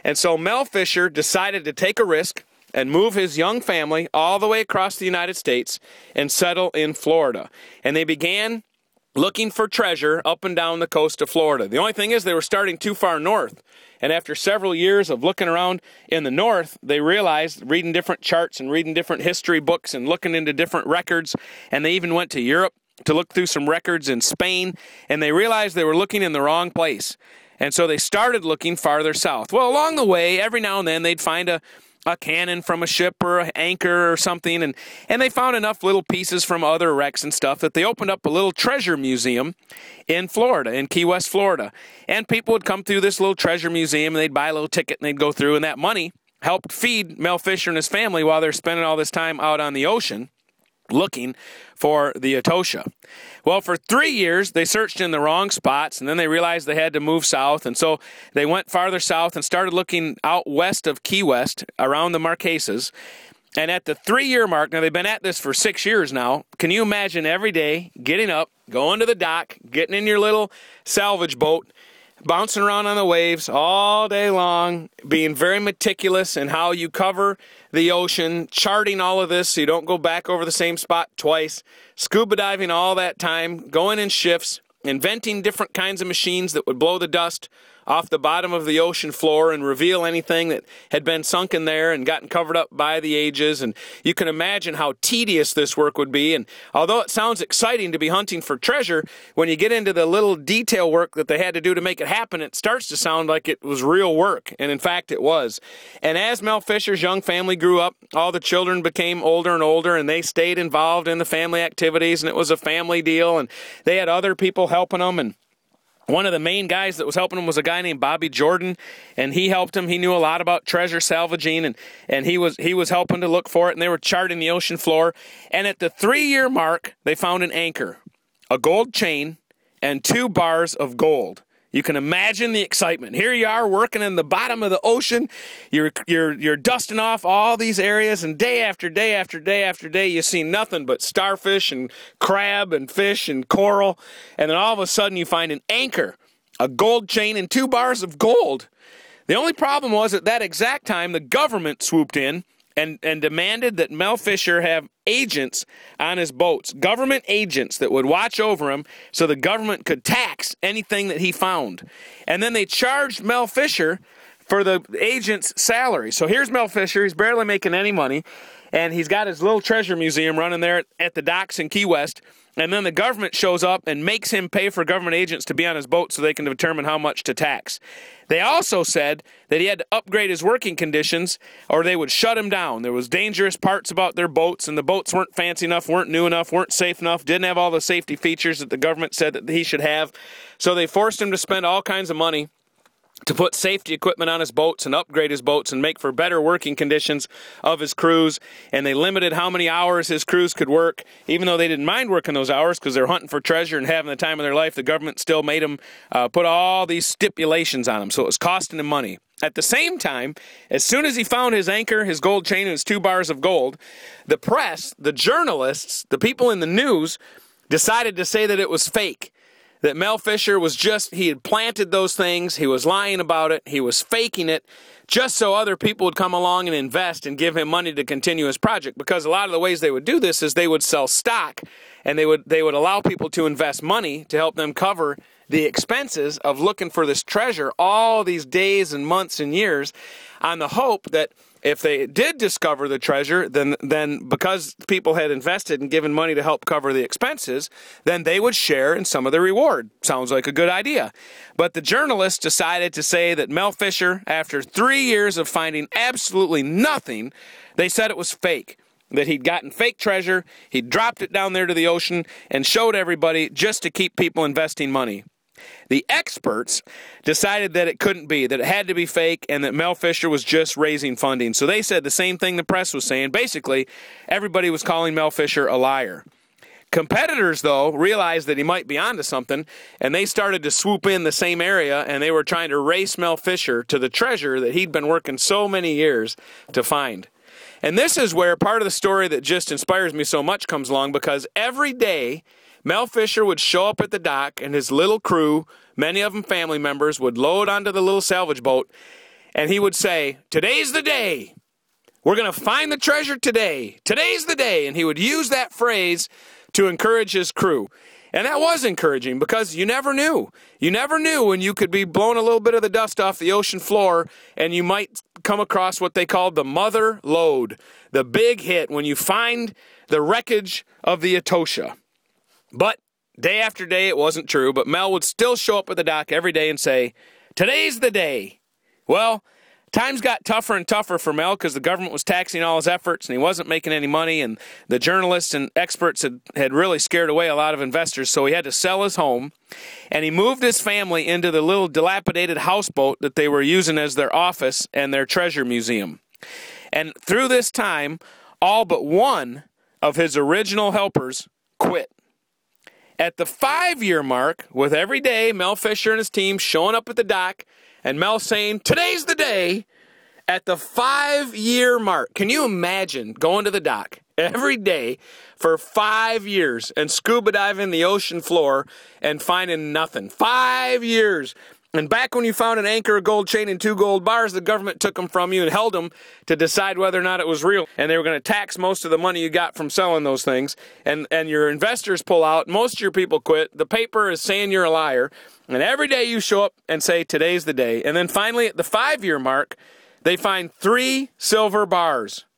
And so Mel Fisher decided to take a risk and move his young family all the way across the United States and settle in Florida. And they began looking for treasure up and down the coast of Florida. The only thing is they were starting too far north. And after several years of looking around in the north, they realized, reading different charts and reading different history books and looking into different records, and they even went to Europe to look through some records in Spain, and they realized they were looking in the wrong place. And so they started looking farther south. Well, along the way, every now and then they'd find a cannon from a ship or an anchor or something, and they found enough little pieces from other wrecks and stuff that they opened up a little treasure museum in Florida, in Key West, Florida. And people would come through this little treasure museum, and they'd buy a little ticket, and they'd go through, and that money helped feed Mel Fisher and his family while they're spending all this time out on the ocean looking for the Etosha. Well, for 3 years, they searched in the wrong spots, and then they realized they had to move south, and so they went farther south and started looking out west of Key West, around the Marquesas. And at the 3-year mark, now they've been at this for 6 years now, can you imagine every day getting up, going to the dock, getting in your little salvage boat, bouncing around on the waves all day long, being very meticulous in how you cover the ocean, charting all of this so you don't go back over the same spot twice, scuba diving all that time, going in shifts, inventing different kinds of machines that would blow the dust off the bottom of the ocean floor and reveal anything that had been sunken there and gotten covered up by the ages. And you can imagine how tedious this work would be. And although it sounds exciting to be hunting for treasure, when you get into the little detail work that they had to do to make it happen, it starts to sound like it was real work. And in fact, it was. And as Mel Fisher's young family grew up, all the children became older and older, and they stayed involved in the family activities, and it was a family deal, and they had other people helping them. And one of the main guys that was helping him was a guy named Bobby Jordan, and he helped him. He knew a lot about treasure salvaging, and he was helping to look for it, and they were charting the ocean floor. And at the 3-year mark, they found an anchor, a gold chain, and 2 bars of gold. You can imagine the excitement. Here you are working in the bottom of the ocean. You're dusting off all these areas, and day after day after day after day, you see nothing but starfish and crab and fish and coral. And then all of a sudden, you find an anchor, a gold chain, and 2 bars of gold. The only problem was at that exact time, the government swooped in and demanded that Mel Fisher have agents on his boats, government agents that would watch over him so the government could tax anything that he found. And then they charged Mel Fisher for the agent's salary. So here's Mel Fisher. He's barely making any money, and he's got his little treasure museum running there at the docks in Key West. And then the government shows up and makes him pay for government agents to be on his boat so they can determine how much to tax. They also said that he had to upgrade his working conditions or they would shut him down. There was dangerous parts about their boats, and the boats weren't fancy enough, weren't new enough, weren't safe enough, didn't have all the safety features that the government said that he should have. So they forced him to spend all kinds of money to put safety equipment on his boats and upgrade his boats and make for better working conditions of his crews. And they limited how many hours his crews could work. Even though they didn't mind working those hours because they're hunting for treasure and having the time of their life, the government still made them put all these stipulations on them. So it was costing him money. At the same time, as soon as he found his anchor, his gold chain, and his 2 bars of gold, the press, the journalists, the people in the news decided to say that it was fake. That Mel Fisher was he had planted those things, he was lying about it, he was faking it, just so other people would come along and invest and give him money to continue his project. Because a lot of the ways they would do this is they would sell stock, and they would allow people to invest money to help them cover the expenses of looking for this treasure all these days and months and years, on the hope that if they did discover the treasure, then because people had invested and given money to help cover the expenses, then they would share in some of the reward. Sounds like a good idea. But the journalists decided to say that Mel Fisher, after 3 years of finding absolutely nothing, they said it was fake. That he'd gotten fake treasure, he'd dropped it down there to the ocean, and showed everybody just to keep people investing money. The experts decided that it couldn't be, that it had to be fake, and that Mel Fisher was just raising funding. So they said the same thing the press was saying. Basically, everybody was calling Mel Fisher a liar. Competitors, though, realized that he might be onto something, and they started to swoop in the same area, and they were trying to race Mel Fisher to the treasure that he'd been working so many years to find. And this is where part of the story that just inspires me so much comes along, because every day Mel Fisher would show up at the dock, and his little crew, many of them family members, would load onto the little salvage boat, and he would say, "Today's the day. We're going to find the treasure today. Today's the day." And he would use that phrase to encourage his crew. And that was encouraging because you never knew. You never knew when you could be blowing a little bit of the dust off the ocean floor and you might come across what they called the mother lode, the big hit when you find the wreckage of the Etosha. But day after day it wasn't true, but Mel would still show up at the dock every day and say, "Today's the day." Well, times got tougher and tougher for Mel because the government was taxing all his efforts and he wasn't making any money, and the journalists and experts had really scared away a lot of investors, so he had to sell his home, and he moved his family into the little dilapidated houseboat that they were using as their office and their treasure museum. And through this time, all but one of his original helpers quit. At the 5-year mark, with every day Mel Fisher and his team showing up at the dock, and Mel saying, "Today's the day," at the 5-year mark, can you imagine going to the dock every day for 5 years and scuba diving the ocean floor and finding nothing? 5 years. And back when you found an anchor, a gold chain, and 2 gold bars, the government took them from you and held them to decide whether or not it was real. And they were going to tax most of the money you got from selling those things. And your investors pull out. Most of your people quit. The paper is saying you're a liar. And every day you show up and say, "Today's the day." And then finally, at the 5-year mark, they find 3 silver bars.